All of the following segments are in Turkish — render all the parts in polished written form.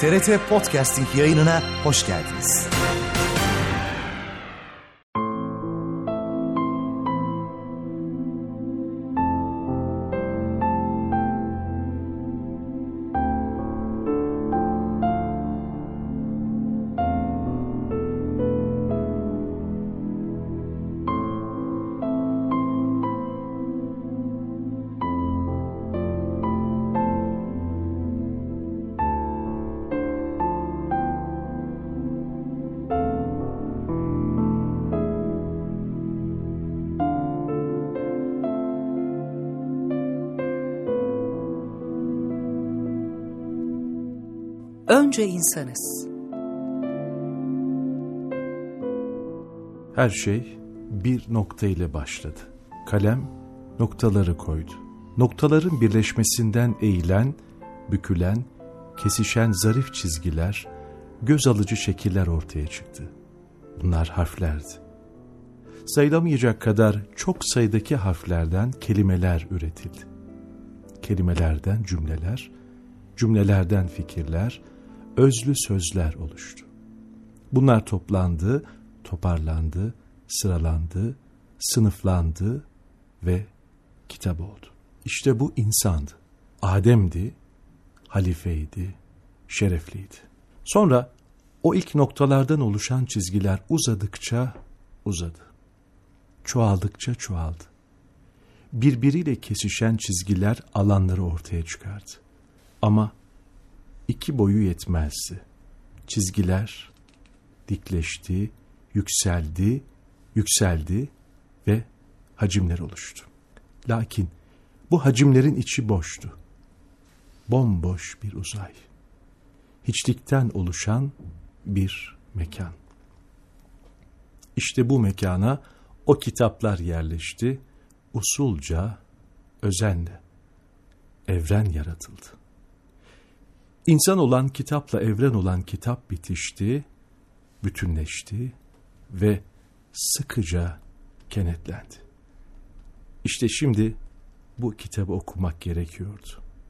TRT Podcasting yayınına hoş geldiniz. Önce insanız. Her şey bir nokta ile başladı. Kalem noktaları koydu. Noktaların birleşmesinden eğilen, bükülen, kesişen zarif çizgiler, göz alıcı şekiller ortaya çıktı. Bunlar harflerdi. Sayılamayacak kadar çok sayıdaki harflerden kelimeler üretildi. Kelimelerden cümleler, cümlelerden fikirler, özlü sözler oluştu. Bunlar toplandı, toparlandı, sıralandı, sınıflandı ve kitap oldu. İşte bu insandı. Adem'di, halifeydi, şerefliydi. Sonra o ilk noktalardan oluşan çizgiler uzadıkça uzadı. Çoğaldıkça çoğaldı. Birbiriyle kesişen çizgiler alanları ortaya çıkardı. Ama iki boyu yetmezdi. Çizgiler dikleşti, yükseldi, yükseldi ve hacimler oluştu. Lakin bu hacimlerin içi boştu. Bomboş bir uzay. Hiçlikten oluşan bir mekan. İşte bu mekana o kitaplar yerleşti. Usulca, özenle evren yaratıldı. İnsan olan kitapla evren olan kitap bitişti, bütünleşti ve sıkıca kenetlendi. İşte şimdi bu kitabı okumak gerekiyordu.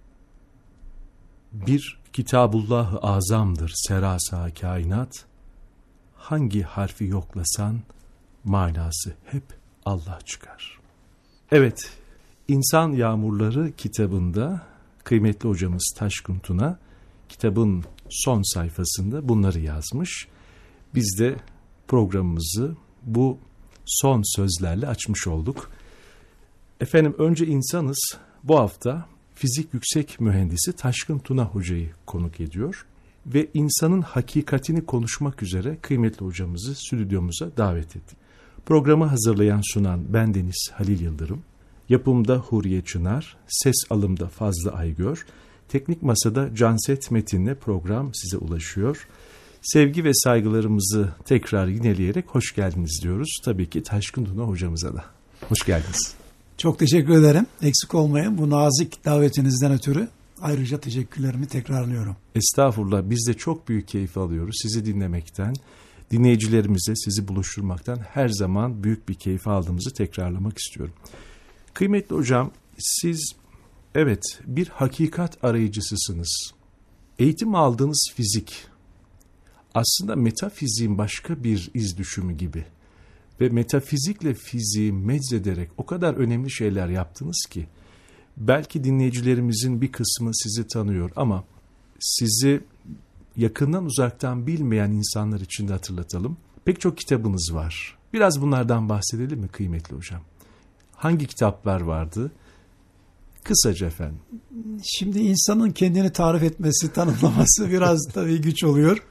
Bir Kitabullah-ı Azam'dır serasa kainat, hangi harfi yoklasan manası hep Allah çıkar. Evet, İnsan Yağmurları kitabında kıymetli hocamız Taşkın Tuna kitabın son sayfasında bunları yazmış. Biz de programımızı bu son sözlerle açmış olduk. Efendim, önce insanız. Bu hafta fizik yüksek mühendisi Taşkın Tuna hocayı konuk ediyor ve insanın hakikatini konuşmak üzere kıymetli hocamızı stüdyomuza davet ettik. Programı hazırlayan sunan bendeniz Halil Yıldırım, yapımda Huriye Çınar, ses alımda Fazlı Aygör, teknik masada Canset Metin'le program size ulaşıyor. Sevgi ve saygılarımızı tekrar yineleyerek hoş geldiniz diyoruz. Tabii ki Taşkın Tuna hocamıza da. Hoş geldiniz. Çok teşekkür ederim. Eksik olmayın. Bu nazik davetinizden ötürü ayrıca teşekkürlerimi tekrarlıyorum. Estağfurullah. Biz de çok büyük keyif alıyoruz. Sizi dinlemekten, dinleyicilerimize sizi buluşturmaktan her zaman büyük bir keyif aldığımızı tekrarlamak istiyorum. Kıymetli hocam, siz evet bir hakikat arayıcısısınız. Eğitim aldığınız fizik aslında metafiziğin başka bir iz düşümü gibi. Ve metafizikle fiziği meczederek o kadar önemli şeyler yaptınız ki belki dinleyicilerimizin bir kısmı sizi tanıyor ama sizi yakından uzaktan bilmeyen insanlar için de hatırlatalım. Pek çok kitabınız var. Biraz bunlardan bahsedelim mi kıymetli hocam? Hangi kitaplar vardı? Kısaca efendim. Şimdi insanın kendini tarif etmesi, tanımlaması biraz tabii güç oluyor.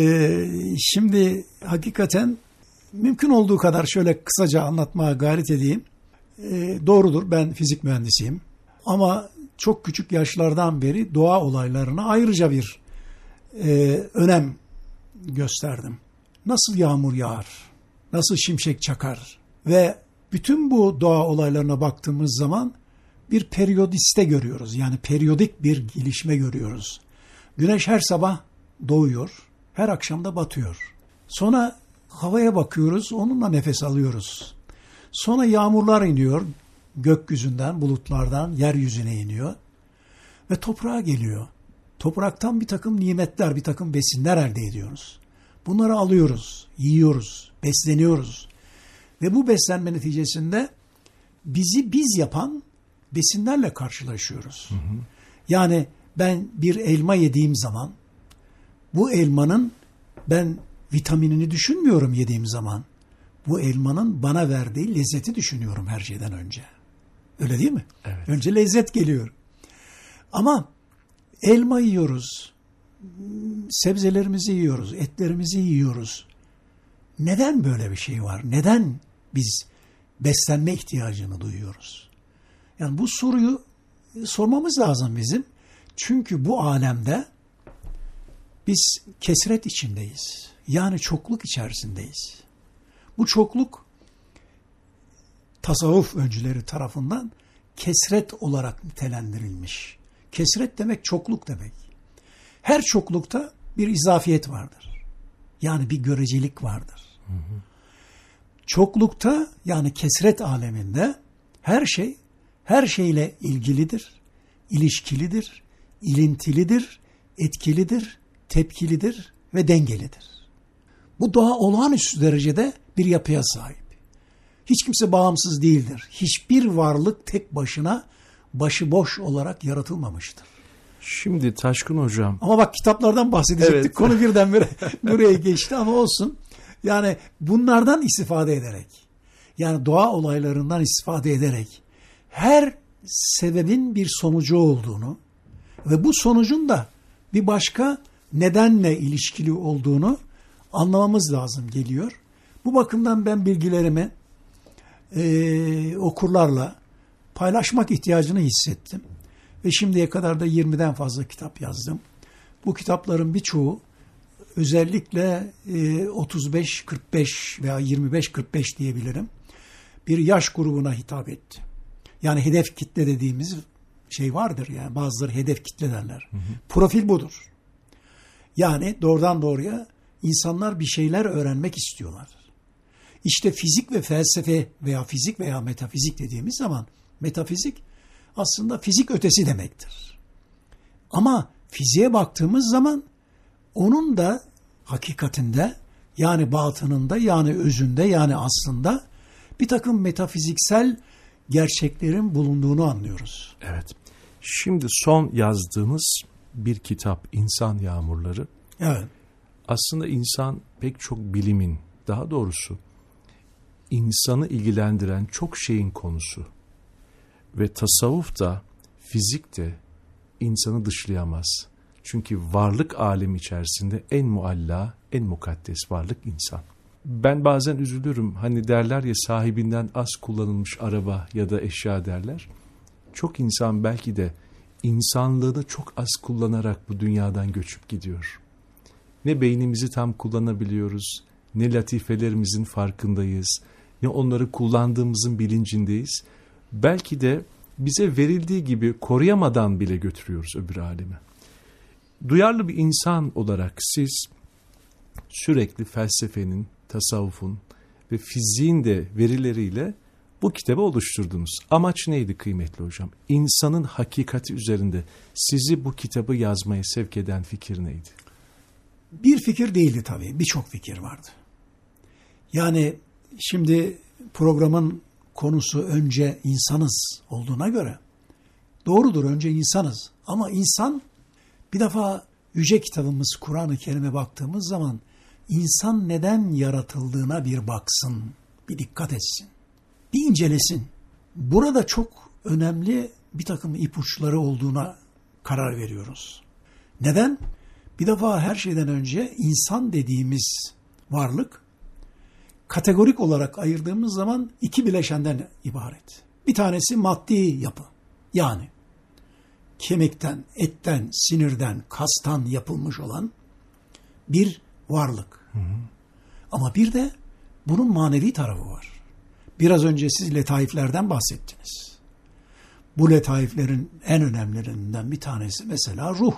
Şimdi hakikaten mümkün olduğu kadar şöyle kısaca anlatmaya gayret edeyim. Doğrudur, ben fizik mühendisiyim. Ama çok küçük yaşlardan beri doğa olaylarına ayrıca bir önem gösterdim. Nasıl yağmur yağar, nasıl şimşek çakar ve bütün bu doğa olaylarına baktığımız zaman bir periyodiste görüyoruz. Yani periyodik bir gelişme görüyoruz. Güneş her sabah doğuyor, her akşam da batıyor. Sonra havaya bakıyoruz, onunla nefes alıyoruz. Sonra yağmurlar iniyor, gökyüzünden, bulutlardan yeryüzüne iniyor ve toprağa geliyor. Topraktan bir takım nimetler, bir takım besinler elde ediyoruz. Bunları alıyoruz, yiyoruz, besleniyoruz. Ve bu beslenme neticesinde bizi biz yapan besinlerle karşılaşıyoruz. Yani ben bir elma yediğim zaman bu elmanın ben vitaminini düşünmüyorum yediğim zaman. Bu elmanın bana verdiği lezzeti düşünüyorum her şeyden önce. Öyle değil mi? Evet. Önce lezzet geliyor. Ama elma yiyoruz, sebzelerimizi yiyoruz, etlerimizi yiyoruz. Neden böyle bir şey var? Neden biz beslenme ihtiyacını duyuyoruz? Yani bu soruyu sormamız lazım bizim. Çünkü bu alemde biz kesret içindeyiz. Yani çokluk içerisindeyiz. Bu çokluk tasavvuf öncüleri tarafından kesret olarak nitelendirilmiş. Kesret demek çokluk demek. Her çoklukta bir izafiyet vardır. Yani bir görecelik vardır. Çoklukta yani kesret aleminde her şeyle ilgilidir, ilişkilidir, ilintilidir, etkilidir, tepkilidir ve dengelidir. Bu doğa olağanüstü derecede bir yapıya sahip. Hiç kimse bağımsız değildir. Hiçbir varlık tek başına başıboş olarak yaratılmamıştır. Şimdi Taşkın Hocam. Ama bak kitaplardan bahsedecektik. Evet. Konu birdenbire buraya geçti ama olsun. Yani bunlardan istifade ederek, yani doğa olaylarından istifade ederek her sebebin bir sonucu olduğunu ve bu sonucun da bir başka nedenle ilişkili olduğunu anlamamız lazım geliyor. Bu bakımdan ben bilgilerimi okurlarla paylaşmak ihtiyacını hissettim. Ve şimdiye kadar da 20'den fazla kitap yazdım. Bu kitapların birçoğu özellikle 35-45 veya 25-45 diyebilirim. Bir yaş grubuna hitap etti. Yani hedef kitle dediğimiz şey vardır. Yani bazıları hedef kitle derler. Profil budur. Yani doğrudan doğruya insanlar bir şeyler öğrenmek istiyorlar. İşte fizik ve felsefe veya fizik veya metafizik dediğimiz zaman metafizik aslında fizik ötesi demektir. Ama fiziğe baktığımız zaman onun da hakikatinde yani batınında yani özünde yani aslında bir takım metafiziksel gerçeklerin bulunduğunu anlıyoruz. Evet. Şimdi son yazdığınız bir kitap İnsan Yağmurları. Evet. Aslında insan pek çok bilimin, daha doğrusu insanı ilgilendiren çok şeyin konusu. Ve tasavvuf da, fizik de insanı dışlayamaz. Çünkü varlık alemi içerisinde en mualla, en mukaddes varlık insan. Ben bazen üzülürüm. Hani derler ya sahibinden az kullanılmış araba ya da eşya derler. Çok insan belki de insanlığını çok az kullanarak bu dünyadan göçüp gidiyor. Ne beynimizi tam kullanabiliyoruz, ne latifelerimizin farkındayız, ne onları kullandığımızın bilincindeyiz. Belki de bize verildiği gibi koruyamadan bile götürüyoruz öbür aleme. Duyarlı bir insan olarak siz sürekli felsefenin, tasavvufun ve fiziğin de verileriyle bu kitabı oluşturdunuz. Amaç neydi kıymetli hocam? İnsanın hakikati üzerinde sizi bu kitabı yazmaya sevk eden fikir neydi? Bir fikir değildi tabii. Birçok fikir vardı. Yani şimdi programın konusu önce insanız olduğuna göre doğrudur, önce insanız. Ama insan bir defa yüce kitabımız Kur'an-ı Kerim'e baktığımız zaman insan neden yaratıldığına bir baksın, bir dikkat etsin, bir incelesin. Burada çok önemli bir takım ipuçları olduğuna karar veriyoruz. Neden? Bir defa her şeyden önce insan dediğimiz varlık kategorik olarak ayırdığımız zaman iki bileşenden ibaret. Bir tanesi maddi yapı. Yani kemikten, etten, sinirden, kastan yapılmış olan bir varlık. Ama bir de bunun manevi tarafı var. Biraz önce siz letaiflerden bahsettiniz. Bu letaiflerin en önemlilerinden bir tanesi mesela ruh.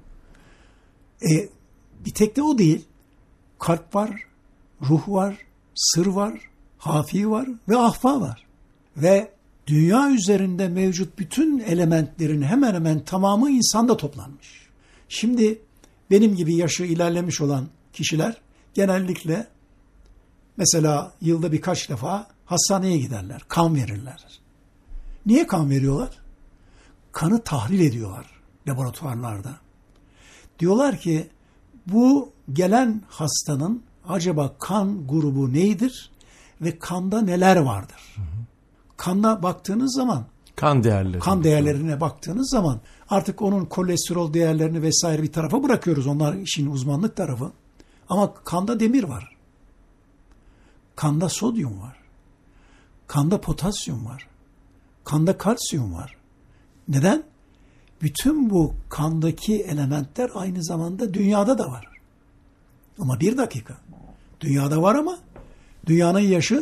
Bir tek de o değil. Kalp var, ruh var, sır var, hafi var ve ahfa var. Ve dünya üzerinde mevcut bütün elementlerin hemen hemen tamamı insanda toplanmış. Şimdi benim gibi yaşı ilerlemiş olan kişiler genellikle mesela yılda birkaç defa hastaneye giderler, kan verirler. Niye kan veriyorlar? Kanı tahlil ediyorlar laboratuvarlarda. Diyorlar ki bu gelen hastanın acaba kan grubu neydir ve kanda neler vardır? Kanda baktığınız zaman, Kan değerlerine baktığınız zaman artık onun kolesterol değerlerini vesaire bir tarafa bırakıyoruz. Onlar işin uzmanlık tarafı. Ama kanda demir var. Kanda sodyum var. Kanda potasyum var. Kanda kalsiyum var. Neden? Bütün bu kandaki elementler aynı zamanda dünyada da var. Ama bir dakika. Dünyada var ama dünyanın yaşı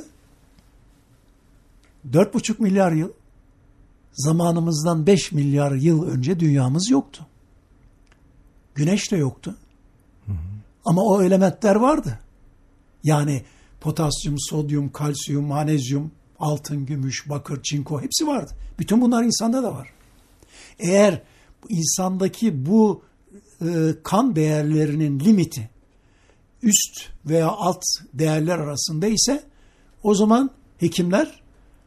4,5 milyar yıl. Zamanımızdan 5 milyar yıl önce dünyamız yoktu. Güneş de yoktu. Ama o elementler vardı. Yani potasyum, sodyum, kalsiyum, manezyum, altın, gümüş, bakır, çinko hepsi vardı. Bütün bunlar insanda da var. Eğer insandaki bu kan değerlerinin limiti üst veya alt değerler arasında ise o zaman hekimler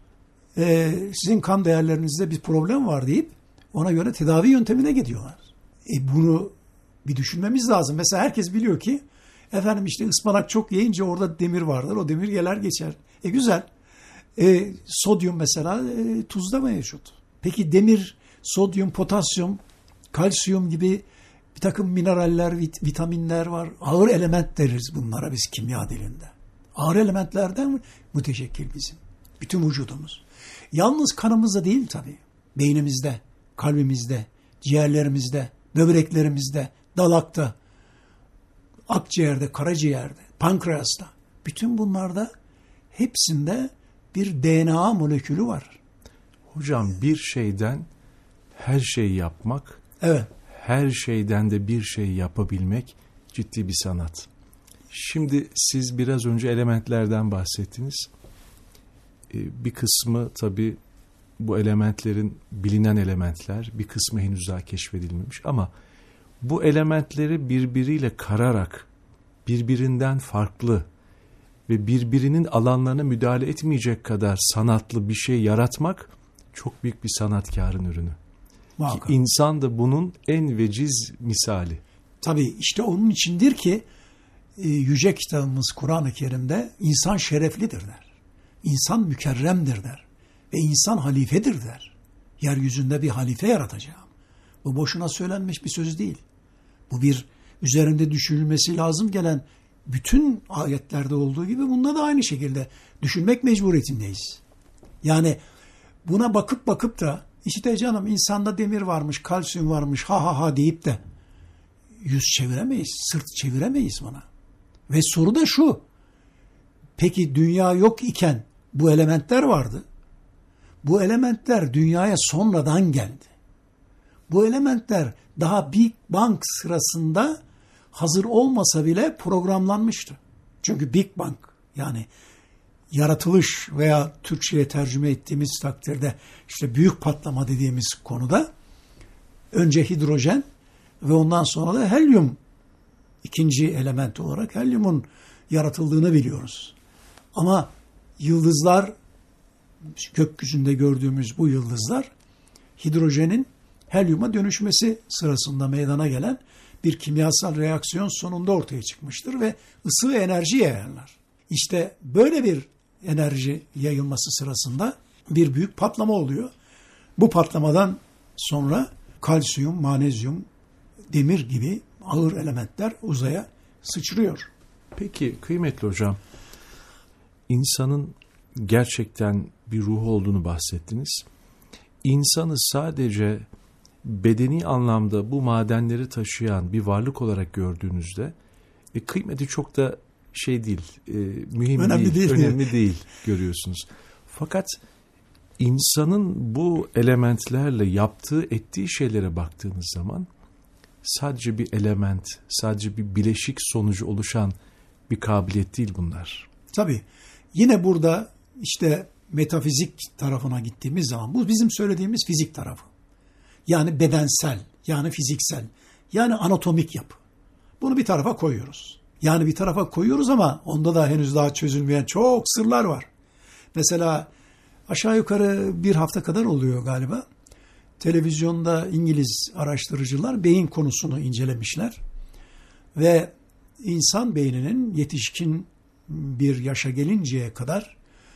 sizin kan değerlerinizde bir problem var deyip ona göre tedavi yöntemine gidiyorlar. Bunu bir düşünmemiz lazım. Mesela herkes biliyor ki efendim işte ıspanak çok yiyince orada demir vardır. O demir gelir geçer. Güzel. Sodyum mesela tuzda mevcut. Peki demir, sodyum, potasyum, kalsiyum gibi bir takım mineraller, vitaminler var. Ağır element deriz bunlara biz kimya dilinde. Ağır elementlerden müteşekkil bizim. Bütün vücudumuz. Yalnız kanımızda değil tabii. Beynimizde, kalbimizde, ciğerlerimizde, böbreklerimizde, dalakta, akciğerde, karaciğerde, pankreasta. Bütün bunlarda hepsinde bir DNA molekülü var. Hocam bir şeyden her şeyi yapmak, evet, her şeyden de bir şey yapabilmek ciddi bir sanat. Şimdi siz biraz önce elementlerden bahsettiniz. Bir kısmı tabii bu elementlerin bilinen elementler, bir kısmı henüz daha keşfedilmemiş ama bu elementleri birbiriyle kararak, birbirinden farklı ve birbirinin alanlarına müdahale etmeyecek kadar sanatlı bir şey yaratmak çok büyük bir sanatkarın ürünü. Ki insan da bunun en veciz misali. Tabii işte onun içindir ki yüce kitabımız Kur'an-ı Kerim'de insan şereflidir der. İnsan mükerremdir der. Ve insan halifedir der. Yeryüzünde bir halife yaratacağım. Bu boşuna söylenmiş bir söz değil. Bu bir üzerinde düşünülmesi lazım gelen bütün ayetlerde olduğu gibi bunda da aynı şekilde düşünmek mecburiyetindeyiz. Yani buna bakıp da işte canım insanda demir varmış, kalsiyum varmış ha deyip de yüz çeviremeyiz, sırt çeviremeyiz buna. Ve soru da şu. Peki dünya yok iken bu elementler vardı. Bu elementler dünyaya sonradan geldi. Bu elementler daha Big Bang sırasında hazır olmasa bile programlanmıştı. Çünkü Big Bang yani yaratılış veya Türkçe'ye tercüme ettiğimiz takdirde işte büyük patlama dediğimiz konuda önce hidrojen ve ondan sonra da helyum ikinci element olarak helyumun yaratıldığını biliyoruz. Ama yıldızlar, gökyüzünde gördüğümüz bu yıldızlar hidrojenin helyuma dönüşmesi sırasında meydana gelen bir kimyasal reaksiyon sonunda ortaya çıkmıştır ve ısı ve enerji yayarlar. İşte böyle bir enerji yayılması sırasında bir büyük patlama oluyor. Bu patlamadan sonra kalsiyum, manezyum, demir gibi ağır elementler uzaya sıçrıyor. Peki kıymetli hocam, insanın gerçekten bir ruhu olduğunu bahsettiniz. İnsanı sadece bedeni anlamda bu madenleri taşıyan bir varlık olarak gördüğünüzde kıymeti çok da değil, mühim önemli değil görüyorsunuz. Fakat insanın bu elementlerle yaptığı, ettiği şeylere baktığınız zaman sadece bir element, sadece bir bileşik sonucu oluşan bir kabiliyet değil bunlar. Tabii. Yine burada işte metafizik tarafına gittiğimiz zaman bu bizim söylediğimiz fizik tarafı. Yani bedensel, yani fiziksel. Yani anatomik yapı. Bunu bir tarafa koyuyoruz. Yani bir tarafa koyuyoruz ama onda da henüz daha çözülmeyen çok sırlar var. Mesela aşağı yukarı bir hafta kadar oluyor galiba. Televizyonda İngiliz araştırıcılar beyin konusunu incelemişler. Ve insan beyninin yetişkin bir yaşa gelinceye kadar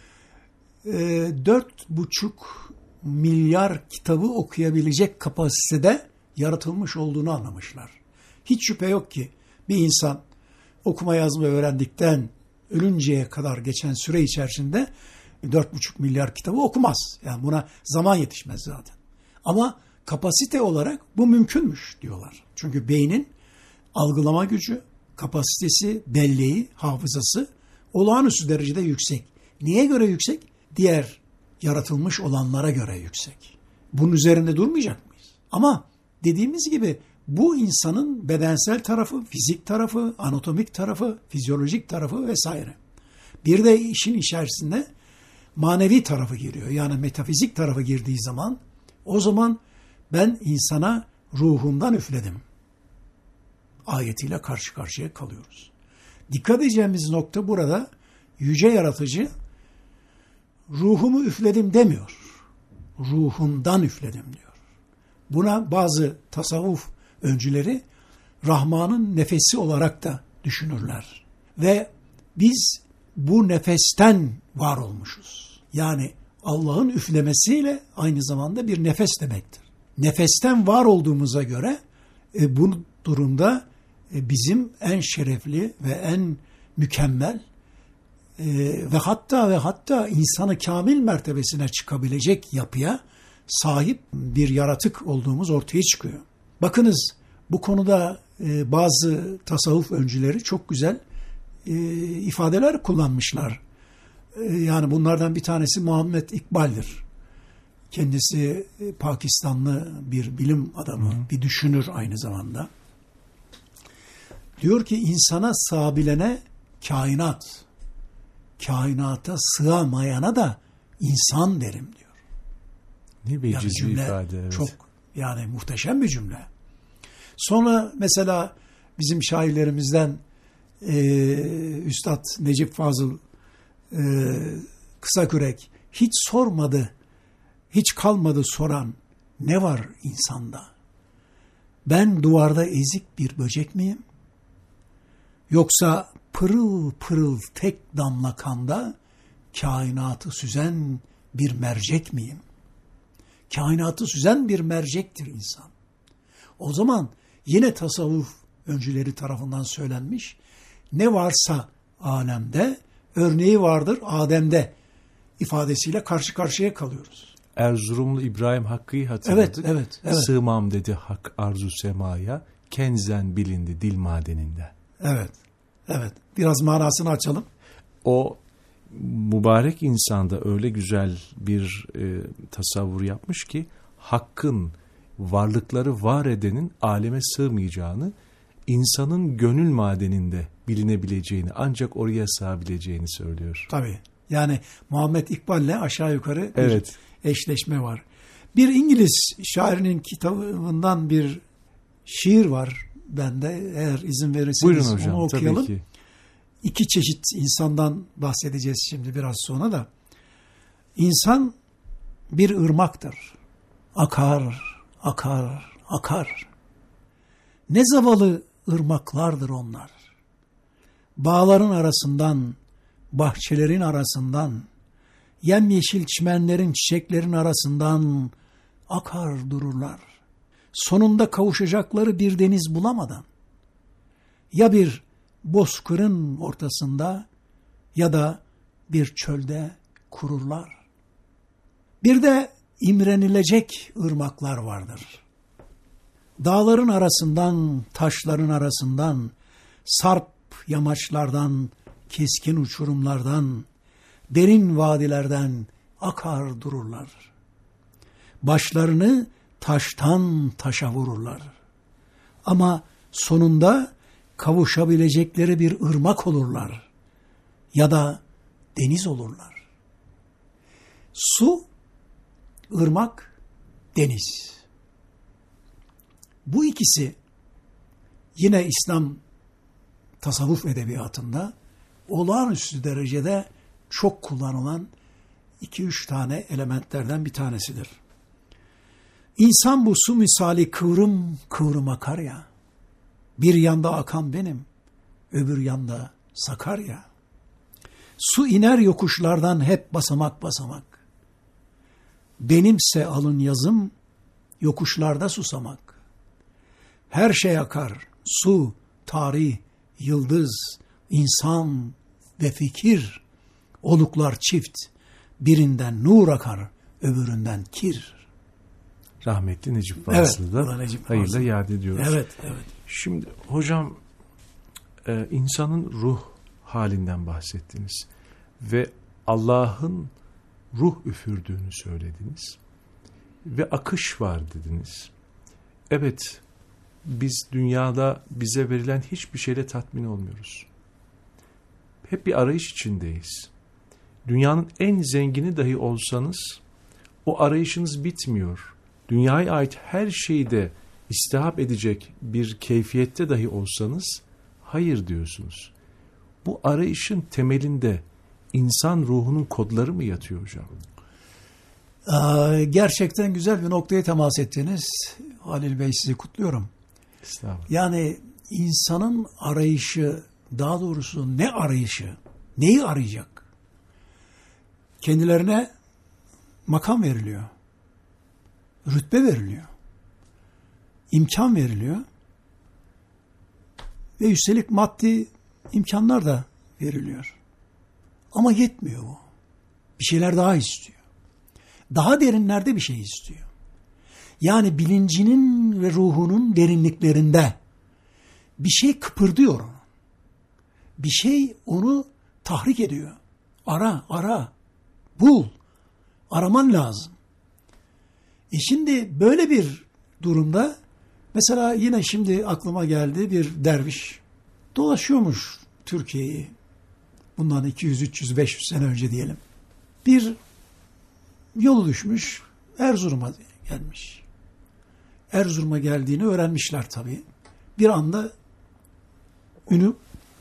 4,5 milyar kitabı okuyabilecek kapasitede yaratılmış olduğunu anlamışlar. Hiç şüphe yok ki bir insan okuma yazma öğrendikten ölünceye kadar geçen süre içerisinde 4,5 milyar kitabı okumaz. Yani buna zaman yetişmez zaten. Ama kapasite olarak bu mümkünmüş diyorlar. Çünkü beynin algılama gücü, kapasitesi, belleği, hafızası olağanüstü derecede yüksek. Niye göre yüksek? Diğer yaratılmış olanlara göre yüksek. Bunun üzerinde durmayacak mıyız? Ama dediğimiz gibi bu insanın bedensel tarafı, fizik tarafı, anatomik tarafı, fizyolojik tarafı vesaire. Bir de işin içerisinde manevi tarafı giriyor. Yani metafizik tarafı girdiği zaman o zaman ben insana ruhumdan üfledim ayetiyle karşı karşıya kalıyoruz. Dikkat edeceğimiz nokta burada yüce yaratıcı ruhumu üfledim demiyor. Ruhumdan üfledim diyor. Buna bazı tasavvuf öncüleri Rahman'ın nefesi olarak da düşünürler. Ve biz bu nefesten var olmuşuz. Yani Allah'ın üflemesiyle aynı zamanda bir nefes demektir. Nefesten var olduğumuza göre bu durumda bizim en şerefli ve en mükemmel ve hatta insanı kamil mertebesine çıkabilecek yapıya sahip bir yaratık olduğumuz ortaya çıkıyor. Bakınız bu konuda bazı tasavvuf öncüleri çok güzel ifadeler kullanmışlar. Yani bunlardan bir tanesi Muhammed İkbal'dir. Kendisi Pakistanlı bir bilim adamı, bir düşünür aynı zamanda. Diyor ki insana sığabilene kainat, kainata sığamayana da insan derim diyor. Ne veciz bir ifade. Evet. Çok yani muhteşem bir cümle. Sonra mesela bizim şairlerimizden Üstad Necip Fazıl Kısakürek hiç sormadı, hiç kalmadı soran ne var insanda? Ben duvarda ezik bir böcek miyim? Yoksa pırıl pırıl tek damla kanda kainatı süzen bir mercek miyim? Kainatı süzen bir mercektir insan. O zaman yine tasavvuf öncüleri tarafından söylenmiş, ne varsa alemde örneği vardır Adem'de ifadesiyle karşı karşıya kalıyoruz. Erzurumlu İbrahim Hakkı'yı hatırladık. Evet. Sığmam dedi hak arzu semaya, kenzen bilindi dil madeninde. Evet. Biraz manasını açalım. O mübarek insanda öyle güzel bir tasavvur yapmış ki hakkın varlıkları var edenin aleme sığmayacağını, insanın gönül madeninde bilinebileceğini, ancak oraya sığabileceğini söylüyor. Tabii. Yani Muhammed İkbal'le aşağı yukarı bir eşleşme var. Bir İngiliz şairinin kitabından bir şiir var bende. Eğer izin verirseniz buyurun hocam, onu okuyalım. tabii ki. İki çeşit insandan bahsedeceğiz şimdi biraz sonra da. İnsan bir ırmaktır. Akar. Ne zavallı ırmaklardır onlar. Bağların arasından, bahçelerin arasından, yemyeşil çimenlerin, çiçeklerin arasından akar dururlar. Sonunda kavuşacakları bir deniz bulamadan, ya bir bozkırın ortasında ya da bir çölde kururlar. Bir de imrenilecek ırmaklar vardır. Dağların arasından, taşların arasından, sarp yamaçlardan, keskin uçurumlardan, derin vadilerden akar dururlar. Başlarını taştan taşa vururlar. Ama sonunda kavuşabilecekleri bir ırmak olurlar ya da deniz olurlar. Su, ırmak, deniz. Bu ikisi yine İslam tasavvuf edebiyatında olağanüstü derecede çok kullanılan 2-3 tane elementlerden bir tanesidir. İnsan bu su misali kıvrım kıvrım akar ya, bir yanda akan benim, öbür yanda Sakarya. Su iner yokuşlardan hep basamak basamak. Benimse alın yazım, yokuşlarda susamak. Her şey akar, su, tarih, yıldız, insan ve fikir. Oluklar çift, birinden nur akar, öbüründen kir. Rahmetli Necip Fazıl'da hayırla yad ediyoruz. Evet, evet. Şimdi hocam, insanın ruh halinden bahsettiniz ve Allah'ın ruh üfürdüğünü söylediniz ve akış var dediniz. Evet, biz dünyada bize verilen hiçbir şeyle tatmin olmuyoruz. Hep bir arayış içindeyiz. Dünyanın en zengini dahi olsanız o arayışınız bitmiyor. Dünyaya ait her şeyi de istihap edecek bir keyfiyette dahi olsanız hayır diyorsunuz. Bu arayışın temelinde insan ruhunun kodları mı yatıyor hocam? Gerçekten güzel bir noktaya temas ettiniz. Halil Bey, sizi kutluyorum. Estağfurullah. Yani insanın arayışı, daha doğrusu ne arayışı, neyi arayacak? Kendilerine makam veriliyor, rütbe veriliyor, imkan veriliyor ve üstelik maddi imkanlar da veriliyor. Ama yetmiyor bu. Bir şeyler daha istiyor. Daha derinlerde bir şey istiyor. Yani bilincinin ve ruhunun derinliklerinde bir şey kıpırdıyor onu. Bir şey onu tahrik ediyor. Ara, bul. Araman lazım. Şimdi böyle bir durumda mesela yine şimdi aklıma geldi, bir derviş dolaşıyormuş Türkiye'yi. Bundan 200, 300, 500 sene önce diyelim. Bir yolu düşmüş, Erzurum'a gelmiş. Erzurum'a geldiğini öğrenmişler tabii. Bir anda ünü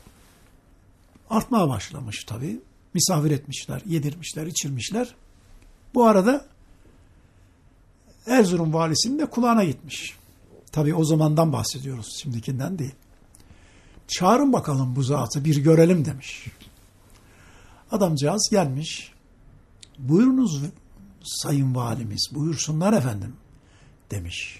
artmaya başlamış tabii. Misafir etmişler, yedirmişler, içirmişler. Bu arada Erzurum valisinin de kulağına gitmiş. Tabii o zamandan bahsediyoruz, şimdikinden değil. Çağırın bakalım bu zatı, bir görelim demiş. Adamcağız gelmiş. Buyurunuz sayın valimiz, buyursunlar efendim demiş.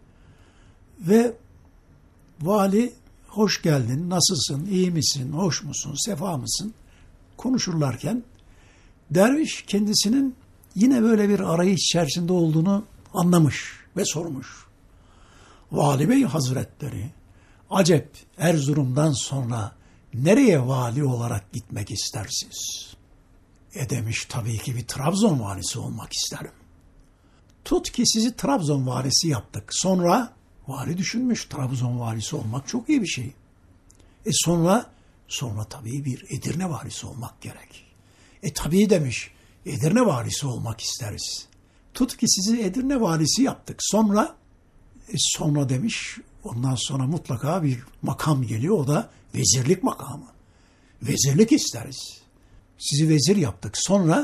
Ve vali, hoş geldin, nasılsın, iyi misin, hoş musun, sefa mısın konuşurlarken derviş kendisinin yine böyle bir arayış içerisinde olduğunu anlamış ve sormuş. Vali Bey Hazretleri, acep Erzurum'dan sonra nereye vali olarak gitmek istersiniz? Demiş, tabii ki bir Trabzon valisi olmak isterim. Tut ki sizi Trabzon valisi yaptık. Sonra vali düşünmüş, Trabzon valisi olmak çok iyi bir şey. Sonra tabii bir Edirne valisi olmak gerek. Tabii demiş, Edirne valisi olmak isteriz. Tut ki sizi Edirne valisi yaptık. Sonra demiş, ondan sonra mutlaka bir makam geliyor, o da vezirlik makamı. Vezirlik isteriz. Sizi vezir yaptık.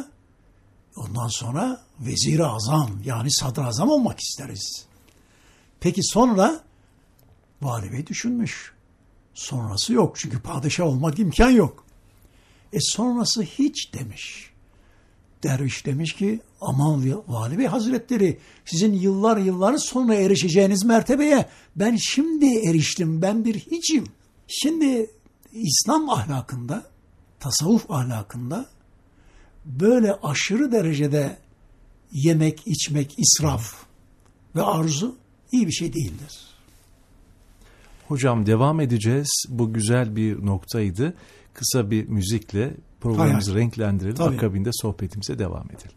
Ondan sonra vezir-i azam, yani sadrazam olmak isteriz. Peki sonra vali bey düşünmüş. Sonrası yok, çünkü padişah olmak imkan yok. Sonrası hiç demiş. Derviş demiş ki, aman vali bey hazretleri, sizin yıllar sonra erişeceğiniz mertebeye ben şimdi eriştim, ben bir hiçim. Şimdi İslam ahlakında, tasavvuf ahlakında böyle aşırı derecede yemek, içmek, israf ve arzu iyi bir şey değildir. Hocam devam edeceğiz. Bu güzel bir noktaydı. Kısa bir müzikle programımızı renklendirelim. Tabii. Akabinde sohbetimize devam edelim.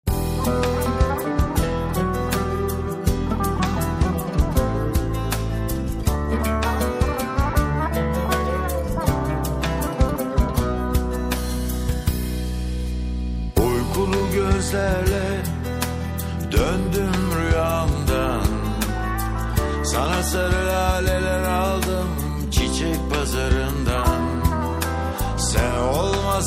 Uykulu gözlerle döndüm rüyamdan, sana sarı laleler aldım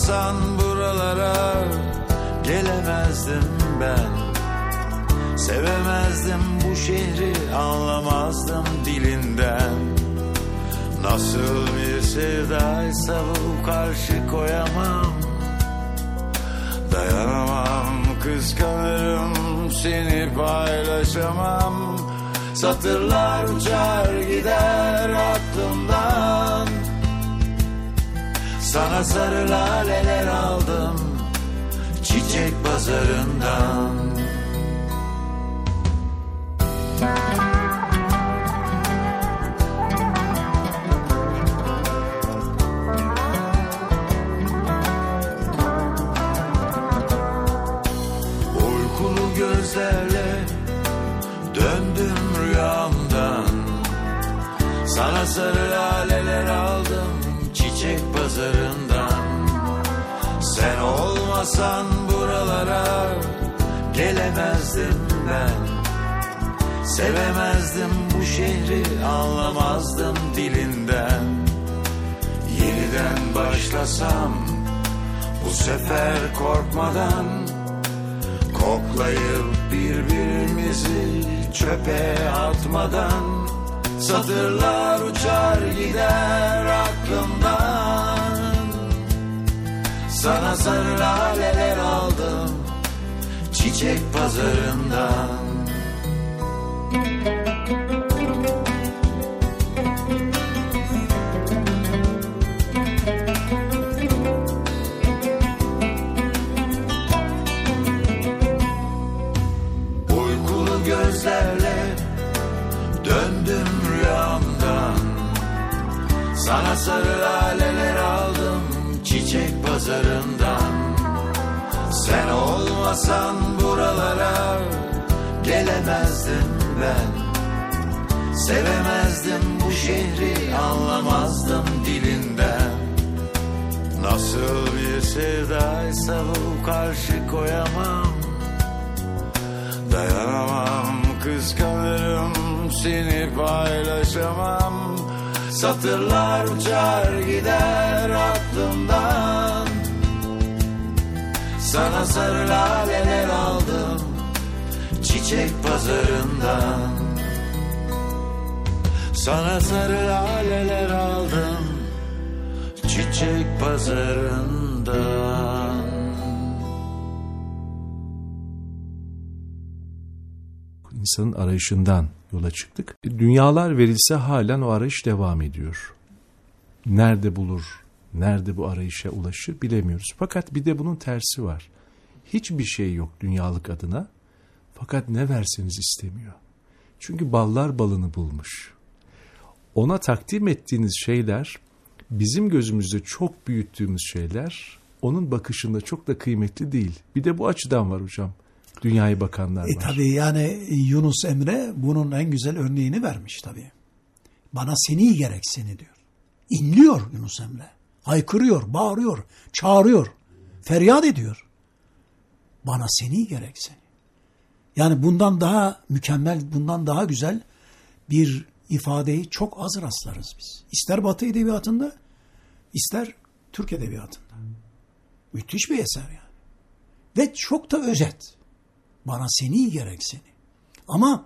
olmasan buralara gelemezdim ben. Sevemezdim bu şehri, anlamazdım dilinden. Nasıl bir sevdaysa bu, karşı koyamam. Dayanamam, kıskanırım, seni paylaşamam. Satırlar uçar gider aklımdan. Sana sarı laleler aldım çiçek pazarından. Uykulu gözlerle döndüm rüyamdan. Sana sarı laleler aldım çiçek pazarından. Sen olmasan buralara gelemezdim ben. Sevemezdim bu şehri, anlamazdım dilinden. Yeniden başlasam bu sefer korkmadan, koklayıp birbirimizi çöpe atmadan. Satırlar uçar gider aklımdan. Sana sarı laleler aldım çiçek pazarından. Uykulu gözlerle döndüm rüyamdan. Sana sarı laleler aldım çiçek pazarından. Sen olmasan buralara gelemezdim ben. Sevemezdim bu şehri, anlamazdım dilinden. Nasıl bir sevdaysa bu, karşı koyamam. Dayanamam, kıskanırım, seni paylaşamam. Satırlar uçar gider aklımdan. Sana sarı laleler aldım çiçek pazarından. Sana sarı laleler aldım çiçek pazarından. İnsanın arayışından yola çıktık. Dünyalar verilse halen o arayış devam ediyor. Nerede bulur, nerede bu arayışa ulaşır bilemiyoruz. Fakat bir de bunun tersi var. Hiçbir şey yok dünyalık adına. Fakat ne verseniz istemiyor. Çünkü ballar balını bulmuş. Ona takdim ettiğiniz şeyler, bizim gözümüzde çok büyüttüğümüz şeyler, onun bakışında çok da kıymetli değil. Bir de bu açıdan var hocam. Dünyaya bakanlar var. Tabii yani Yunus Emre bunun en güzel örneğini vermiş tabii. Bana seni gerek seni diyor. İnliyor Yunus Emre. Haykırıyor, bağırıyor, çağırıyor, feryat ediyor. Bana seni gerek seni. Yani bundan daha mükemmel, bundan daha güzel bir ifadeyi çok az rastlarız biz. İster Batı edebiyatında, ister Türk edebiyatında. Müthiş bir eser yani. Ve çok da özet. Bana seni gerek seni. Ama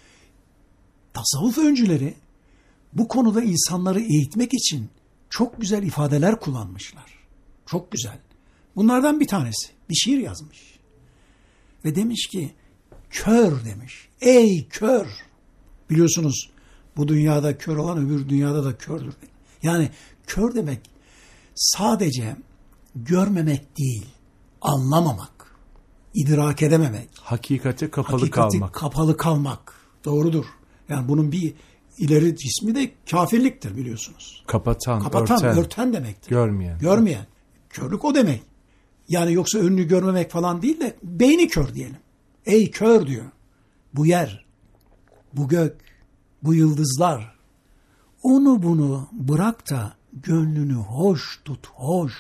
tasavvuf öncüleri bu konuda insanları eğitmek için çok güzel ifadeler kullanmışlar. Çok güzel. Bunlardan bir tanesi. Bir şiir yazmış. Ve demiş ki, kör demiş. Ey kör. Biliyorsunuz bu dünyada kör olan öbür dünyada da kördür. Yani kör demek sadece görmemek değil, anlamamak, idrak edememek. Hakikate kapalı kalmak. Doğrudur. Yani bunun bir ileri cismi de kafirliktir biliyorsunuz. Kapatan, örten demektir. Görmeyen. Körlük o demek. Yani yoksa önünü görmemek falan değil de beyni kör diyelim. Ey kör diyor. Bu yer, bu gök, bu yıldızlar. Onu bunu bırak da gönlünü hoş tut, hoş.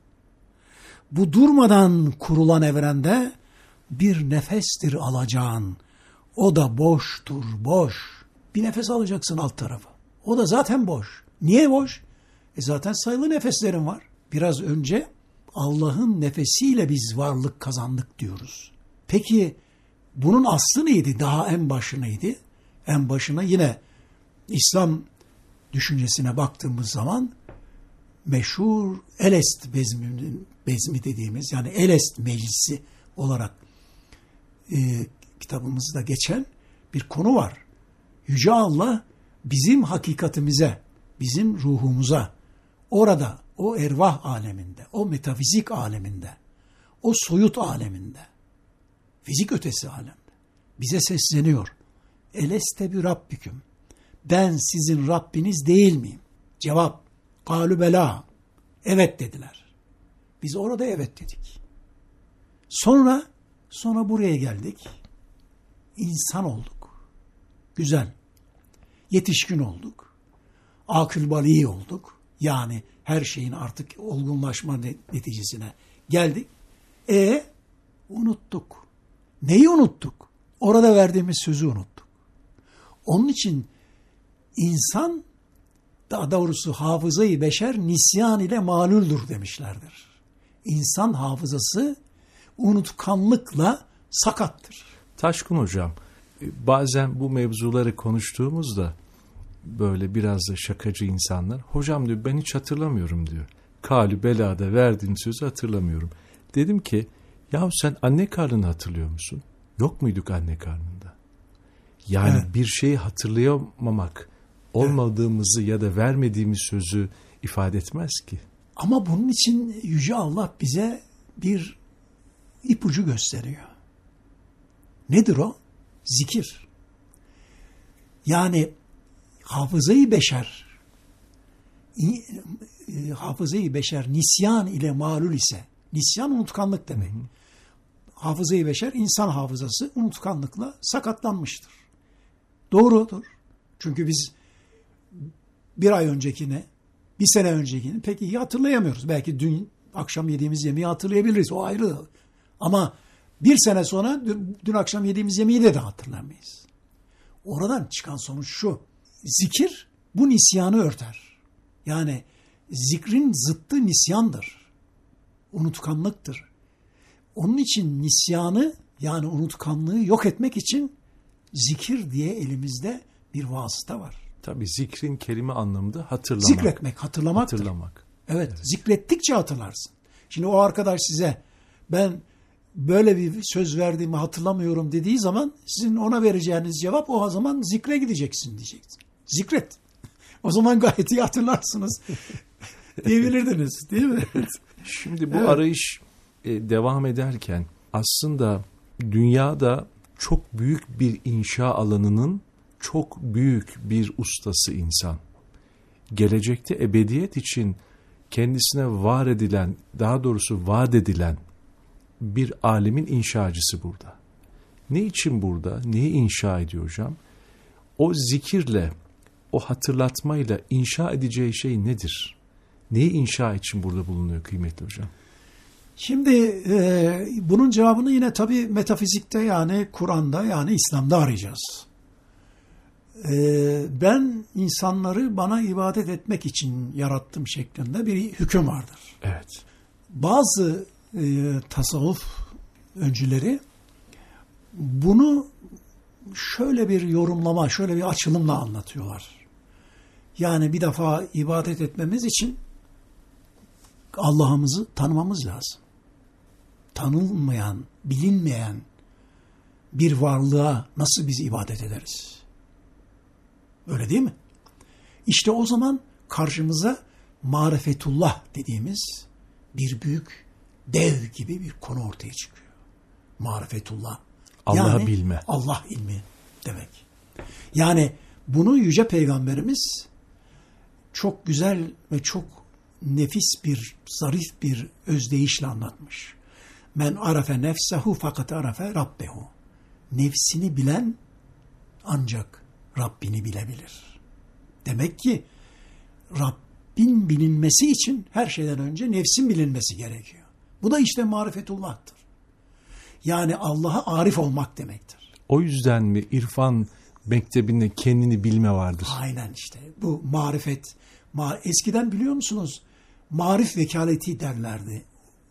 Bu durmadan kurulan evrende bir nefestir alacağın. O da boştur, boş. Bir nefes alacaksın alt tarafı. O da zaten boş. Niye boş? Zaten sayılı nefeslerin var. Biraz önce Allah'ın nefesiyle biz varlık kazandık diyoruz. Peki bunun aslı neydi? Daha en başı neydi? En başına yine İslam düşüncesine baktığımız zaman meşhur Elest bezmi dediğimiz, yani Elest meclisi olarak kitabımızda geçen bir konu var. Yüce Allah bizim hakikatimize, bizim ruhumuza, orada, o ervah aleminde, o metafizik aleminde, o soyut aleminde, fizik ötesi alemde bize sesleniyor. Eleste bi Rabbiküm. Ben sizin Rabbiniz değil miyim? Cevap. Kâlü belâ. Evet dediler. Biz orada evet dedik. Sonra buraya geldik. İnsan olduk. Güzel. Yetişkin olduk. Akıl bali olduk. Yani her şeyin artık olgunlaşma neticesine geldik. Unuttuk. Neyi unuttuk? Orada verdiğimiz sözü unuttuk. Onun için insan, daha doğrusu hafızayı beşer nisyan ile malüldür demişlerdir. İnsan hafızası unutkanlıkla sakattır. Taşkın hocam, bazen bu mevzuları konuştuğumuzda böyle biraz da şakacı insanlar, hocam diyor ben hiç hatırlamıyorum diyor. Kâlü belâda verdiğin sözü hatırlamıyorum. Dedim ki yahu sen anne karnını hatırlıyor musun? Yok muyduk anne karnında? Yani evet. Bir şeyi hatırlayamamak olmadığımızı ya da vermediğimiz sözü ifade etmez ki. Ama bunun için Yüce Allah bize bir ipucu gösteriyor. Nedir o? Zikir. Yani hafızayı beşer nisyan ile malul ise, nisyan unutkanlık demek. Hı hı. Hafızayı beşer, insan hafızası unutkanlıkla sakatlanmıştır. Doğrudur. Çünkü biz bir ay öncekini, bir sene öncekini pek iyi hatırlayamıyoruz. Belki dün akşam yediğimiz yemeği hatırlayabiliriz. O ayrı. Ama bir sene sonra dün akşam yediğimiz yemeği de hatırlamayız. Oradan çıkan sonuç şu. Zikir bu nisyanı örter. Yani zikrin zıttı nisyandır. Unutkanlıktır. Onun için nisyanı, yani unutkanlığı yok etmek için zikir diye elimizde bir vasıta var. Tabii zikrin kelime anlamında hatırlamak. Zikretmek, hatırlamaktır. Hatırlamak. Evet, zikrettikçe hatırlarsın. Şimdi o arkadaş size ben böyle bir söz verdiğimi hatırlamıyorum dediği zaman sizin ona vereceğiniz cevap o zaman zikre gideceksin diyeceksin. Zikret. O zaman gayet iyi hatırlarsınız diyebilirdiniz değil mi? Şimdi bu arayış devam ederken aslında dünyada çok büyük bir inşa alanının çok büyük bir ustası insan. Gelecekte ebediyet için kendisine var edilen, daha doğrusu vaat edilen bir alemin inşacısı burada. Ne için burada? Neyi inşa ediyor hocam? O zikirle, o hatırlatmayla inşa edeceği şey nedir? Neyi inşa için burada bulunuyor kıymetli hocam? Şimdi bunun cevabını yine tabii metafizikte, yani Kur'an'da, yani İslam'da arayacağız. Ben insanları bana ibadet etmek için yarattım şeklinde bir hüküm vardır. Evet. Bazı tasavvuf öncüleri bunu şöyle bir yorumlama, şöyle bir açılımla anlatıyorlar. Yani bir defa ibadet etmemiz için Allah'ımızı tanımamız lazım. Tanınmayan, bilinmeyen bir varlığa nasıl biz ibadet ederiz? Öyle değil mi? İşte o zaman karşımıza marifetullah dediğimiz bir büyük dev gibi bir konu ortaya çıkıyor. Marifetullah. Allah'ı yani, bilme. Allah ilmi demek. Yani bunu Yüce Peygamberimiz çok güzel ve çok nefis bir, zarif bir özdeyişle anlatmış. Men arafe nefsehu fakat arafe rabbehu. Nefsini bilen ancak Rabbini bilebilir. Demek ki Rabbin bilinmesi için her şeyden önce nefsin bilinmesi gerekiyor. Bu da işte marifetullah'tır. Yani Allah'a arif olmak demektir. O yüzden mi irfan mektebinde kendini bilme vardır? Aynen işte. Bu marifet. Eskiden biliyor musunuz? Marif vekaleti derlerdi.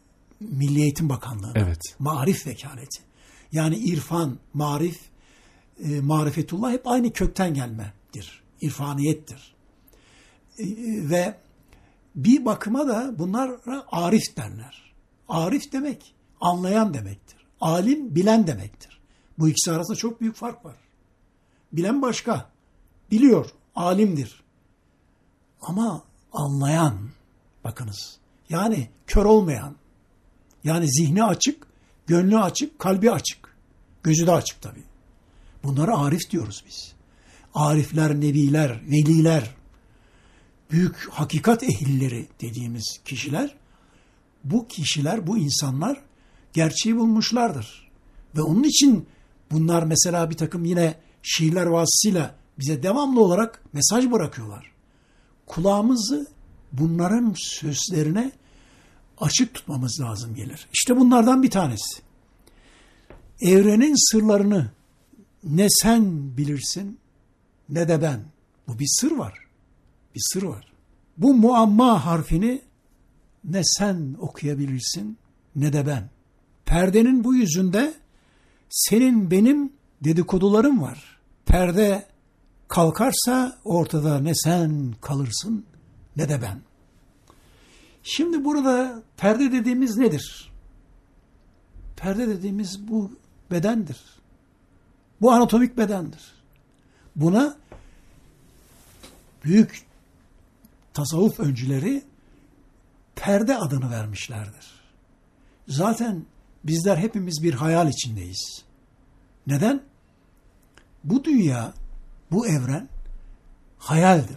Milli Eğitim Bakanlığı'na. Evet. Marif vekaleti. Yani irfan, marif, marifetullah hep aynı kökten gelmedir. İrfaniyettir. Ve bir bakıma da bunlara arif derler. Arif demek anlayan demektir. Alim bilen demektir. Bu ikisi arasında çok büyük fark var. Bilen başka. Biliyor, alimdir. Ama anlayan, bakınız. Yani kör olmayan. Yani zihni açık, gönlü açık, kalbi açık. Gözü de açık tabii. Bunlara arif diyoruz biz. Arifler, nebiler, veliler, büyük hakikat ehilleri dediğimiz kişiler, bu kişiler, bu insanlar gerçeği bulmuşlardır. Ve onun için bunlar mesela bir takım yine şiirler vasıtasıyla bize devamlı olarak mesaj bırakıyorlar. Kulağımızı bunların sözlerine açık tutmamız lazım gelir. İşte bunlardan bir tanesi. Evrenin sırlarını ne sen bilirsin ne de ben. Bu bir sır var. Bir sır var. Bu muamma harfini ne sen okuyabilirsin ne de ben. Perdenin bu yüzünde senin benim dedikodularım var. Perde kalkarsa ortada ne sen kalırsın ne de ben. Şimdi burada perde dediğimiz nedir? Perde dediğimiz bu bedendir. Bu anatomik bedendir. Buna büyük tasavvuf öncüleri perde adını vermişlerdir. Zaten bizler hepimiz bir hayal içindeyiz. Neden? Bu dünya, bu evren hayaldir.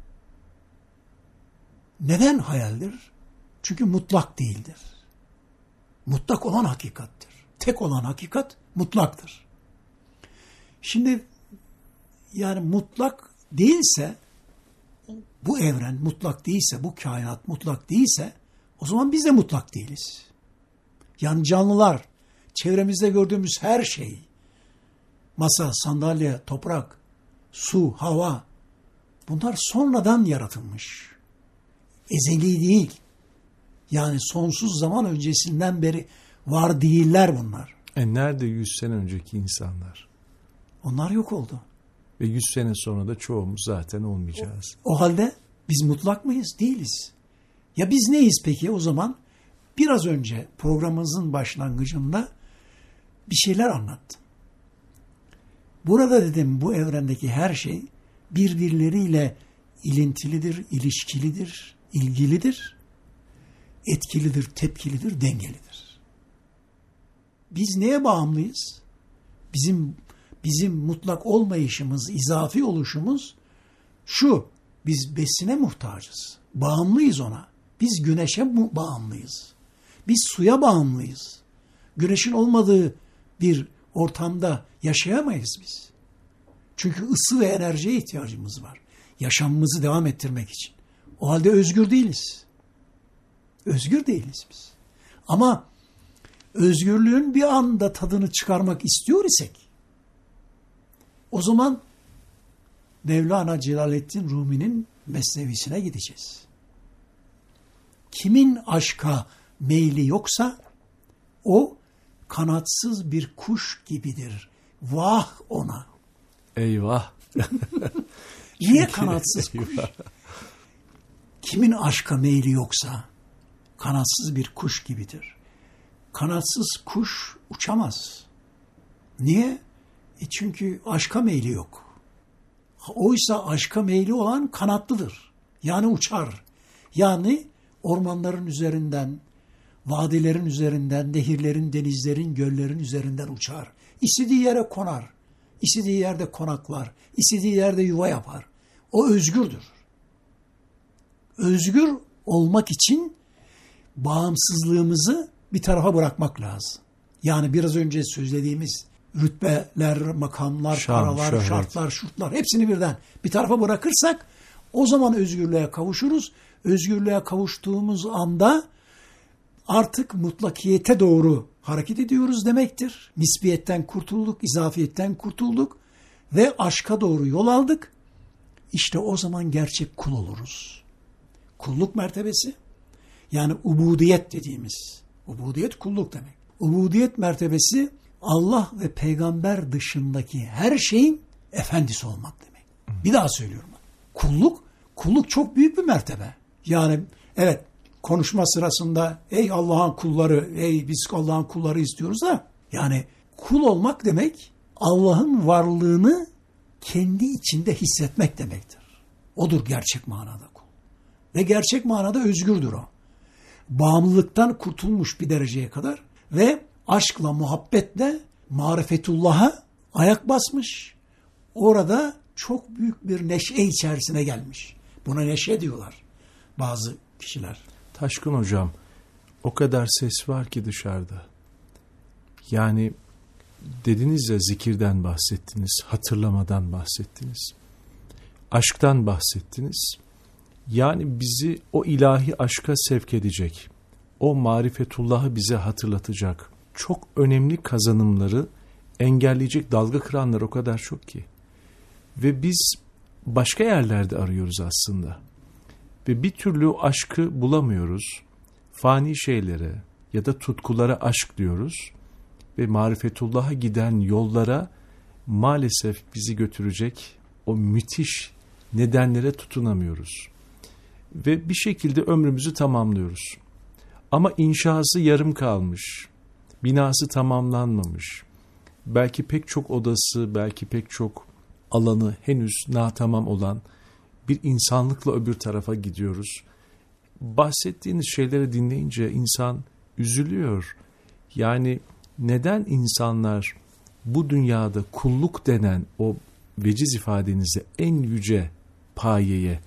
Neden hayaldir? Çünkü mutlak değildir. Mutlak olan hakikattir. Tek olan hakikat mutlaktır. Şimdi yani mutlak değilse, bu evren mutlak değilse, bu kainat mutlak değilse, o zaman biz de mutlak değiliz. Yani canlılar, çevremizde gördüğümüz her şey, masa, sandalye, toprak, su, hava, bunlar sonradan yaratılmış. Ezeli değil. Yani sonsuz zaman öncesinden beri var değiller bunlar. Nerede 100 sene önceki insanlar? Onlar yok oldu. Ve 100 sene sonra da çoğumuz zaten olmayacağız. O halde biz mutlak mıyız? Değiliz. Ya biz neyiz peki o zaman? Biraz önce programımızın başlangıcında bir şeyler anlattım. Burada dedim bu evrendeki her şey birbirleriyle ilintilidir, ilişkilidir, ilgilidir, etkilidir, tepkilidir, dengelidir. Biz neye bağımlıyız? Bizim mutlak olmayışımız, izafi oluşumuz şu: biz besine muhtacız. Bağımlıyız ona. Biz güneşe bağımlıyız. Biz suya bağımlıyız. Güneşin olmadığı bir ortamda yaşayamayız biz. Çünkü ısı ve enerjiye ihtiyacımız var. Yaşamımızı devam ettirmek için. O halde özgür değiliz. Özgür değiliz biz. Ama özgürlüğün bir anda tadını çıkarmak istiyor isek, o zaman Mevlana Celaleddin Rumi'nin mesnevisine gideceğiz. Kimin aşka meyli yoksa o kanatsız bir kuş gibidir. Vah ona. Eyvah. Niye kanatsız kuş? Kimin aşka meyli yoksa kanatsız bir kuş gibidir. Kanatsız kuş uçamaz. Niye? Çünkü aşka meyli yok. Oysa aşka meyli olan kanatlıdır. Yani uçar. Yani ormanların üzerinden, vadilerin üzerinden, nehirlerin, denizlerin, göllerin üzerinden uçar. İstediği yere konar. İstediği yerde konaklar. İstediği yerde yuva yapar. O özgürdür. Özgür olmak için bağımsızlığımızı bir tarafa bırakmak lazım. Yani biraz önce söylediğimiz rütbeler, makamlar, paralar, şartlar, şurtlar hepsini birden bir tarafa bırakırsak o zaman özgürlüğe kavuşuruz. Özgürlüğe kavuştuğumuz anda artık mutlakiyete doğru hareket ediyoruz demektir. Nisbiyetten kurtulduk, izafiyetten kurtulduk ve aşka doğru yol aldık. İşte o zaman gerçek kul oluruz. Kulluk mertebesi, yani ubudiyet dediğimiz, Ubudiyet kulluk demek. Ubudiyet mertebesi Allah ve peygamber dışındaki her şeyin efendisi olmak demek. Bir daha söylüyorum. Kulluk çok büyük bir mertebe. Yani evet, konuşma sırasında ey Allah'ın kulları, ey biz Allah'ın kulları istiyoruz da, yani kul olmak demek Allah'ın varlığını kendi içinde hissetmek demektir. Odur gerçek manada kul. Ve gerçek manada özgürdür o. Bağımlılıktan kurtulmuş bir dereceye kadar ve aşkla, muhabbetle marifetullah'a ayak basmış. Orada çok büyük bir neşe içerisine gelmiş. Buna neşe diyorlar bazı kişiler. Taşkın hocam, o kadar ses var ki dışarıda. Yani dediniz ya, zikirden bahsettiniz, hatırlamadan bahsettiniz, aşktan bahsettiniz. Yani bizi o ilahi aşka sevk edecek, o marifetullah'ı bize hatırlatacak çok önemli kazanımları engelleyecek dalga kıranlar o kadar çok ki. Ve biz başka yerlerde arıyoruz aslında. Ve bir türlü aşkı bulamıyoruz. Fani şeylere ya da tutkulara aşk diyoruz. Ve marifetullah'a giden yollara maalesef bizi götürecek o müthiş nedenlere tutunamıyoruz. Ve bir şekilde ömrümüzü tamamlıyoruz. Ama inşası yarım kalmış, binası tamamlanmamış. Belki pek çok odası, belki pek çok alanı henüz natamam olan bir insanlıkla öbür tarafa gidiyoruz. Bahsettiğiniz şeyleri dinleyince insan üzülüyor. Yani neden insanlar bu dünyada kulluk denen o veciz ifadenizde en yüce payeye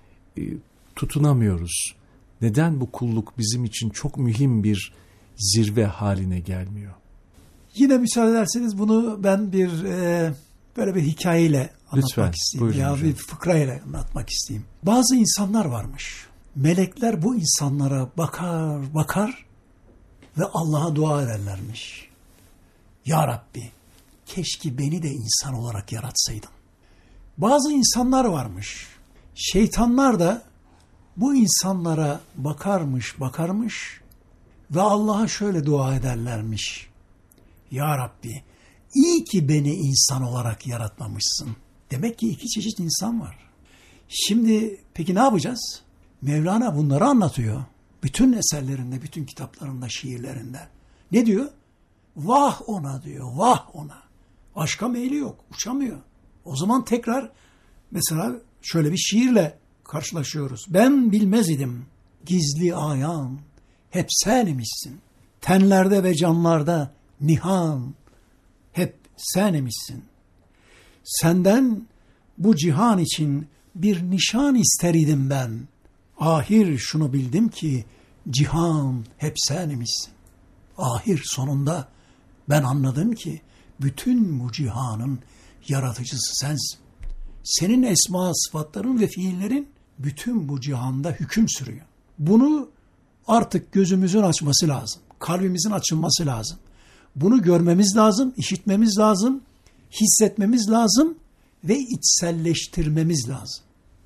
tutunamıyoruz? Neden bu kulluk bizim için çok mühim bir zirve haline gelmiyor? Yine müsaade ederseniz bunu ben bir böyle bir hikayeyle anlatmak isteyeyim. Buyurun ya hocam. bir fıkrayla anlatmak isteyeyim. Bazı insanlar varmış. Melekler bu insanlara bakar ve Allah'a dua ederlermiş. Ya Rabbi, keşke beni de insan olarak yaratsaydın. Bazı insanlar varmış. Şeytanlar da bu insanlara bakarmış ve Allah'a şöyle dua ederlermiş. Ya Rabbi, iyi ki beni insan olarak yaratmamışsın. Demek ki iki çeşit insan var. Şimdi peki ne yapacağız? Mevlana bunları anlatıyor. Bütün eserlerinde, bütün kitaplarında, şiirlerinde. Ne diyor? Vah ona diyor, vah ona. Aşka meyli yok, uçamıyor. O zaman tekrar mesela şöyle bir şiirle karşılaşıyoruz. Ben bilmez idim, gizli ayan, hep sen imişsin. Tenlerde ve canlarda nihan, hep sen imişsin. Senden bu cihan için bir nişan ister idim ben. Ahir şunu bildim ki cihan hep sen imişsin. Ahir sonunda ben anladım ki bütün bu cihanın yaratıcısı sensin. Senin esma sıfatların ve fiillerin bütün bu cihanda hüküm sürüyor. Bunu artık gözümüzün açması lazım. Kalbimizin açılması lazım. Bunu görmemiz lazım, işitmemiz lazım, hissetmemiz lazım ve içselleştirmemiz lazım.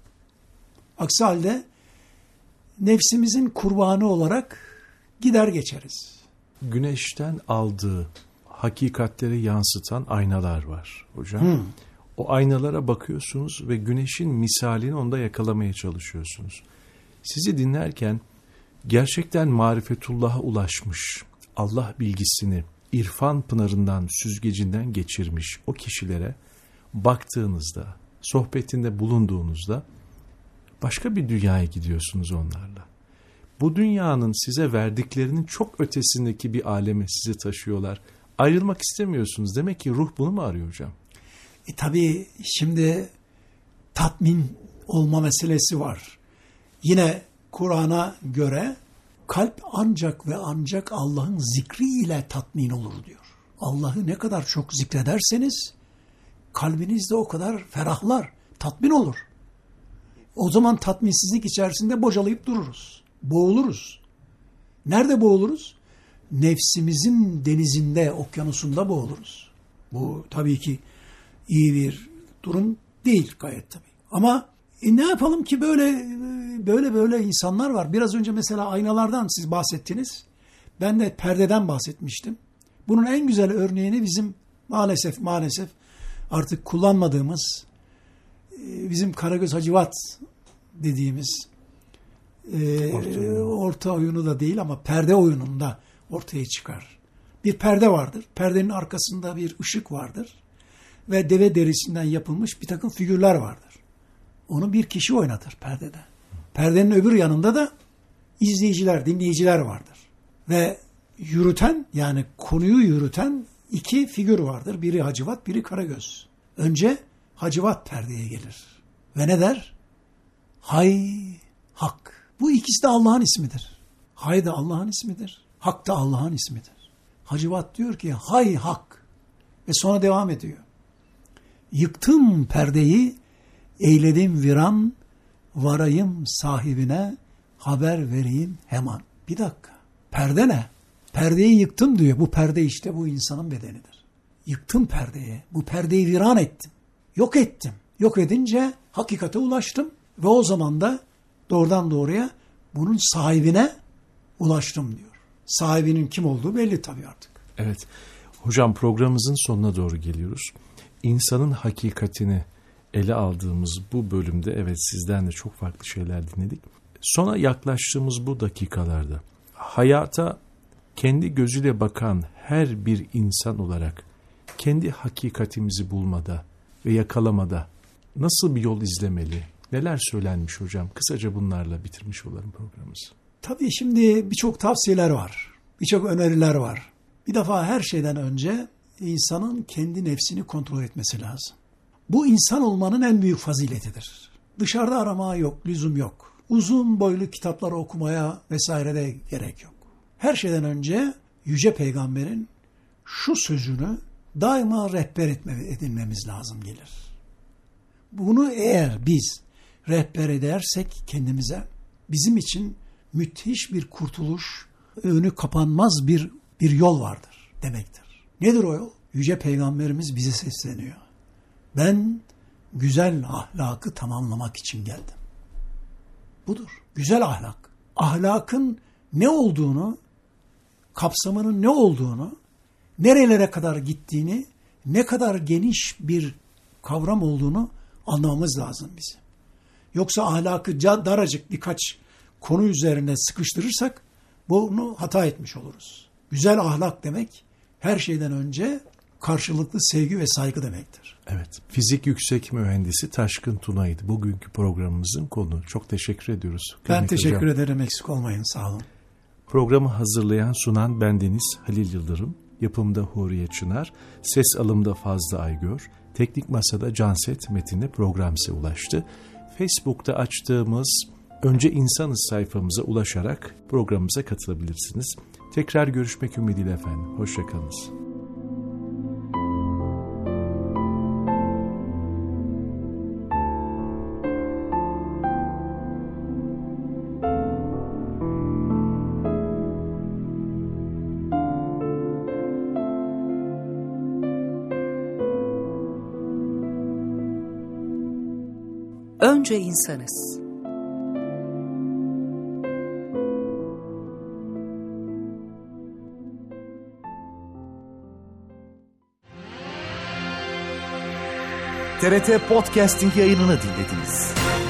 Aksi halde nefsimizin kurbanı olarak gider geçeriz. Güneşten aldığı hakikatleri yansıtan aynalar var hocam. O aynalara bakıyorsunuz ve güneşin misalini onda yakalamaya çalışıyorsunuz. Sizi dinlerken gerçekten marifetullah'a ulaşmış, Allah bilgisini irfan pınarından, süzgecinden geçirmiş o kişilere baktığınızda, sohbetinde bulunduğunuzda başka bir dünyaya gidiyorsunuz onlarla. Bu dünyanın size verdiklerinin çok ötesindeki bir aleme sizi taşıyorlar. Ayrılmak istemiyorsunuz. Demek ki ruh bunu mu arıyor hocam? Tabii şimdi tatmin olma meselesi var. Yine Kur'an'a göre kalp ancak ve ancak Allah'ın zikriyle tatmin olur diyor. Allah'ı ne kadar çok zikrederseniz kalbiniz de o kadar ferahlar, tatmin olur. O zaman tatminsizlik içerisinde bocalayıp dururuz. Boğuluruz. Nerede boğuluruz? Nefsimizin denizinde, okyanusunda boğuluruz. Bu tabii ki iyi bir durum değil gayet tabii. Ama ne yapalım ki böyle insanlar var. Biraz önce mesela aynalardan siz bahsettiniz. Ben de perdeden bahsetmiştim. Bunun en güzel örneğini bizim maalesef artık kullanmadığımız, bizim Karagöz Hacivat dediğimiz orta oyunu da değil ama perde oyununda ortaya çıkar. Bir perde vardır. Perdenin arkasında bir ışık vardır. Ve deve derisinden yapılmış bir takım figürler vardır. Onu bir kişi oynatır perdede. Perdenin öbür yanında da izleyiciler, dinleyiciler vardır. Ve yürüten, yani konuyu yürüten iki figür vardır. Biri Hacivat, biri Karagöz. Önce Hacivat perdeye gelir. Ve ne der? Hay Hak. Bu ikisi de Allah'ın ismidir. Hay da Allah'ın ismidir. Hak da Allah'ın ismidir. Hacivat diyor ki hay Hak. Ve sonra devam ediyor. Yıktım perdeyi, eyledim viran, varayım sahibine, haber vereyim hemen. Bir dakika. Perde ne? Perdeyi yıktım diyor. Bu perde işte bu insanın bedenidir. Yıktım perdeyi. Bu perdeyi viran ettim. Yok ettim. Yok edince hakikate ulaştım. Ve o zaman da doğrudan doğruya bunun sahibine ulaştım diyor. Sahibinin kim olduğu belli tabii artık. Evet. Hocam programımızın sonuna doğru geliyoruz. İnsanın hakikatini ele aldığımız bu bölümde evet sizden de çok farklı şeyler dinledik. Sona yaklaştığımız bu dakikalarda hayata kendi gözüyle bakan her bir insan olarak kendi hakikatimizi bulmada ve yakalamada nasıl bir yol izlemeli? Neler söylenmiş hocam? Kısaca bunlarla bitirmiş olalım programımızı. Tabii şimdi birçok tavsiyeler var. Birçok öneriler var. Bir defa her şeyden önce insanın kendi nefsini kontrol etmesi lazım. Bu insan olmanın en büyük faziletidir. Dışarıda aramaya yok, lüzum yok. Uzun boylu kitapları okumaya vesaire de gerek yok. Her şeyden önce Yüce Peygamber'in şu sözünü daima rehber edinmemiz lazım gelir. Bunu eğer biz rehber edersek kendimize bizim için müthiş bir kurtuluş, önü kapanmaz bir yol vardır demektir. Nedir o yol? Yüce Peygamberimiz bize sesleniyor. Ben güzel ahlakı tamamlamak için geldim. Budur. Güzel ahlak. Ahlakın ne olduğunu, kapsamının ne olduğunu, nerelere kadar gittiğini, ne kadar geniş bir kavram olduğunu anlamamız lazım bizim. Yoksa ahlakı daracık birkaç konu üzerine sıkıştırırsak bunu hata etmiş oluruz. Güzel ahlak demek her şeyden önce karşılıklı sevgi ve saygı demektir. Evet. Fizik yüksek mühendisi Taşkın Tuna'ydı bugünkü programımızın konu. Çok teşekkür ediyoruz. Ben teşekkür ederim. Eksik olmayın. Sağ olun. Programı hazırlayan sunan bendeniz Halil Yıldırım. Yapımda Huriye Çınar. Ses alımda Fazlı Aygör. Teknik masada Canset Metin'le program size ulaştı. Facebook'ta açtığımız Önce İnsanız sayfamıza ulaşarak programımıza katılabilirsiniz. Tekrar görüşmek ümidiyle efendim. Hoşça kalınız. Önce insanız. TRT Podcasting yayınını dinlediniz.